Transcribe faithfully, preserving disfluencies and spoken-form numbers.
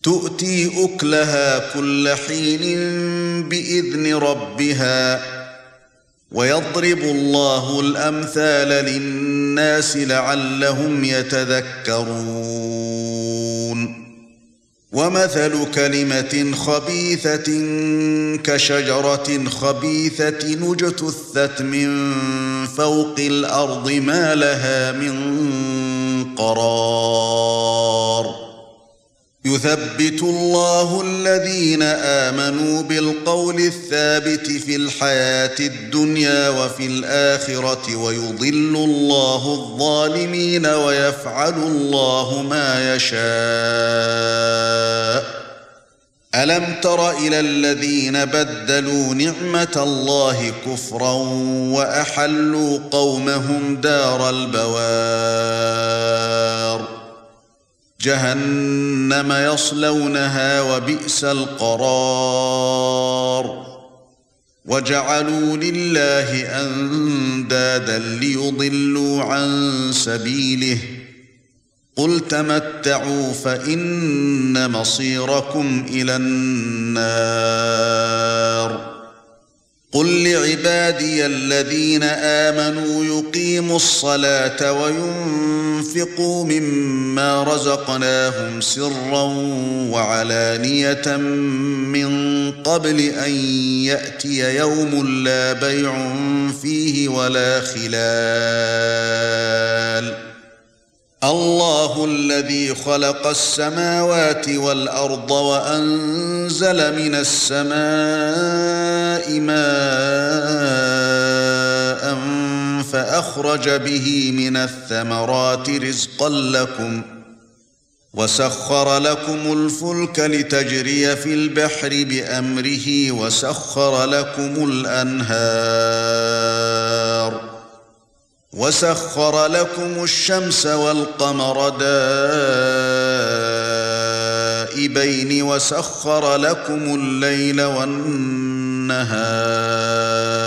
تؤتي أكلها كل حين بإذن ربها ويضرب الله الأمثال للناس لعلهم يتذكرون ومثل كلمة خبيثة كشجرة خبيثة اجتثت من فوق الأرض ما لها من قرار يثبت الله الذين آمنوا بالقول الثابت في الحياة الدنيا وفي الآخرة ويضل الله الظالمين ويفعل الله ما يشاء ألم تر إلى الذين بدلوا نعمة الله كفرا وأحلوا قومهم دار البوار جهنم يصلونها وبئس القرار وجعلوا لله أندادا ليضلوا عن سبيله قل تمتعوا فإن مصيركم إلى النار قل لعبادي الذين آمنوا يقيموا الصلاة وينفقوا مما رزقناهم سرا وعلانية من قبل أن يأتي يوم لا بيع فيه ولا خلال الله الذي خلق السماوات والأرض وأنزل من السماء ماء فأخرج به من الثمرات رزقا لكم وسخر لكم الفلك لتجري في البحر بأمره وسخر لكم الأنهار وسخر لكم الشمس والقمر دائبين وسخر لكم الليل والنهار